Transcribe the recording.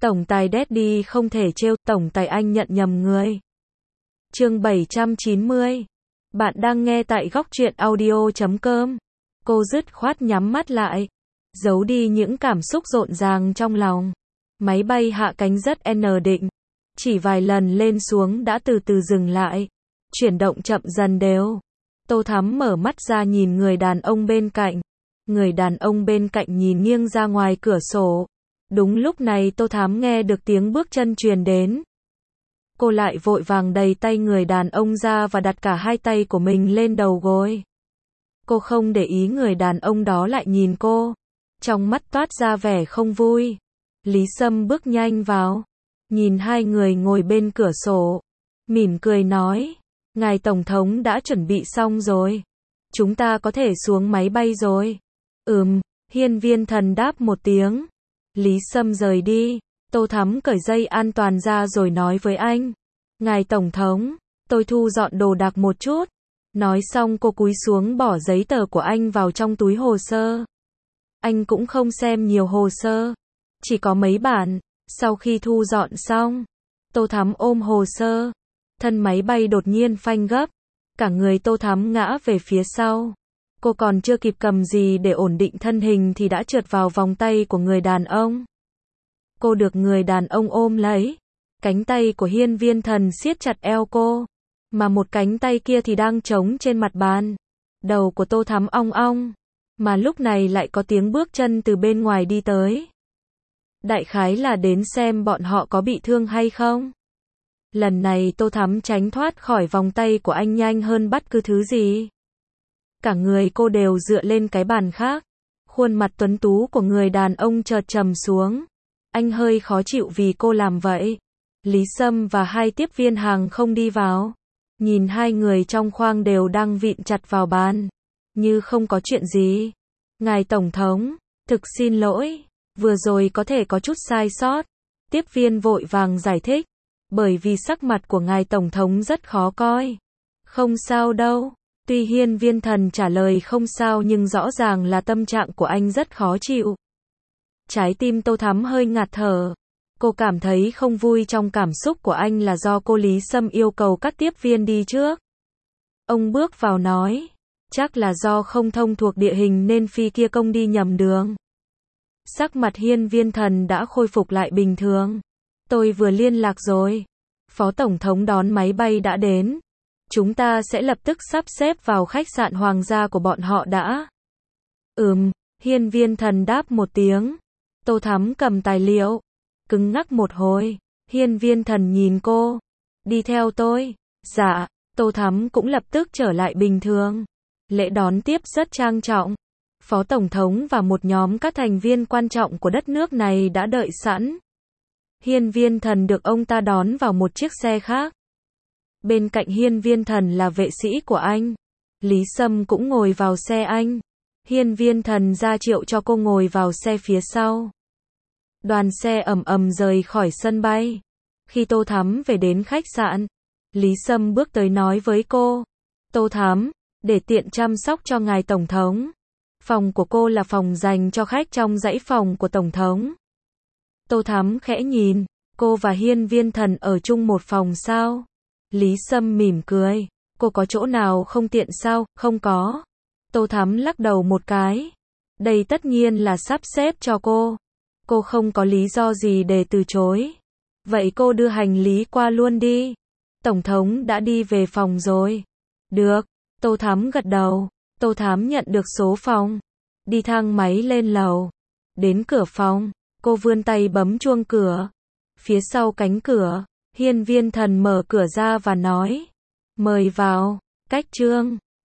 Tổng tài Daddy không thể trêu, tổng tài anh nhận nhầm người. Chương 790. Bạn đang nghe tại góc truyện audio.com. Cô dứt khoát nhắm mắt lại, giấu đi những cảm xúc rộn ràng trong lòng. Máy bay hạ cánh rất định. Chỉ vài lần lên xuống đã từ từ dừng lại. Chuyển động chậm dần đều. Tô Thắm mở mắt ra nhìn người đàn ông bên cạnh. Người đàn ông bên cạnh nhìn nghiêng ra ngoài cửa sổ. Đúng lúc này Tô Thắm nghe được tiếng bước chân truyền đến. Cô lại vội vàng đẩy tay người đàn ông ra và đặt cả hai tay của mình lên đầu gối. Cô không để ý người đàn ông đó lại nhìn cô. Trong mắt toát ra vẻ không vui. Lý Sâm bước nhanh vào. Nhìn hai người ngồi bên cửa sổ. Mỉm cười nói. Ngài Tổng thống đã chuẩn bị xong rồi. Chúng ta có thể xuống máy bay rồi. Hiên Viên Thần đáp một tiếng. Lý Sâm rời đi. Tô Thắm cởi dây an toàn ra rồi nói với anh. Ngài Tổng thống, tôi thu dọn đồ đạc một chút. Nói xong cô cúi xuống bỏ giấy tờ của anh vào trong túi hồ sơ. Anh cũng không xem nhiều hồ sơ. Chỉ có mấy bản. Sau khi thu dọn xong, Tô Thắm ôm hồ sơ. Thân máy bay đột nhiên phanh gấp. Cả người Tô Thắm ngã về phía sau. Cô còn chưa kịp cầm gì để ổn định thân hình thì đã trượt vào vòng tay của người đàn ông. Cô được người đàn ông ôm lấy. Cánh tay của Hiên Viên Thần siết chặt eo cô. Mà một cánh tay kia thì đang trống trên mặt bàn. Đầu của Tô Thắm ong ong. Mà lúc này lại có tiếng bước chân từ bên ngoài đi tới. Đại khái là đến xem bọn họ có bị thương hay không. Lần này Tô Thắm tránh thoát khỏi vòng tay của anh nhanh hơn bất cứ thứ gì. Cả người cô đều dựa lên cái bàn khác. Khuôn mặt tuấn tú của người đàn ông chợt trầm xuống. Anh hơi khó chịu vì cô làm vậy. Lý Sâm và hai tiếp viên hàng không đi vào. Nhìn hai người trong khoang đều đang vịn chặt vào bàn. Như không có chuyện gì. Ngài Tổng thống, thực xin lỗi. Vừa rồi có thể có chút sai sót. Tiếp viên vội vàng giải thích. Bởi vì sắc mặt của ngài Tổng thống rất khó coi. Không sao đâu. Tuy Hiên Viên Thần trả lời không sao nhưng rõ ràng là tâm trạng của anh rất khó chịu. Trái tim Tô Thắm hơi ngạt thở. Cô cảm thấy không vui trong cảm xúc của anh là do cô Lý Sâm yêu cầu các tiếp viên đi trước. Ông bước vào nói. Chắc là do không thông thuộc địa hình nên phi kia công đi nhầm đường. Sắc mặt Hiên Viên Thần đã khôi phục lại bình thường. Tôi vừa liên lạc rồi. Phó Tổng thống đón máy bay đã đến. Chúng ta sẽ lập tức sắp xếp vào khách sạn hoàng gia của bọn họ đã. Hiên Viên Thần đáp một tiếng. Tô Thắm cầm tài liệu. Cứng ngắc một hồi. Hiên Viên Thần nhìn cô. Đi theo tôi. Dạ. Tô Thắm cũng lập tức trở lại bình thường. Lễ đón tiếp rất trang trọng. Phó Tổng thống và một nhóm các thành viên quan trọng của đất nước này đã đợi sẵn. Hiên Viên Thần được ông ta đón vào một chiếc xe khác. Bên cạnh Hiên Viên Thần là vệ sĩ của anh. Lý Sâm cũng ngồi vào xe anh. Hiên Viên Thần ra triệu cho cô ngồi vào xe phía sau. Đoàn xe ầm rời khỏi sân bay. Khi Tô Thắm về đến khách sạn, Lý Sâm bước tới nói với cô. Tô Thắm, để tiện chăm sóc cho ngài Tổng thống. Phòng của cô là phòng dành cho khách trong dãy phòng của Tổng thống. Tô Thắm khẽ nhìn. Cô và Hiên Viên Thần ở chung một phòng sao? Lý Sâm mỉm cười. Cô có chỗ nào không tiện sao? Không có. Tô Thắm lắc đầu một cái. Đây tất nhiên là sắp xếp cho cô. Cô không có lý do gì để từ chối. Vậy cô đưa hành lý qua luôn đi. Tổng thống đã đi về phòng rồi. Được. Tô Thắm gật đầu. Tô Thắm nhận được số phòng. Đi thang máy lên lầu. Đến cửa phòng. Cô vươn tay bấm chuông cửa. Phía sau cánh cửa, Hiên Viên Thần mở cửa ra và nói. Mời vào. Cách Trương.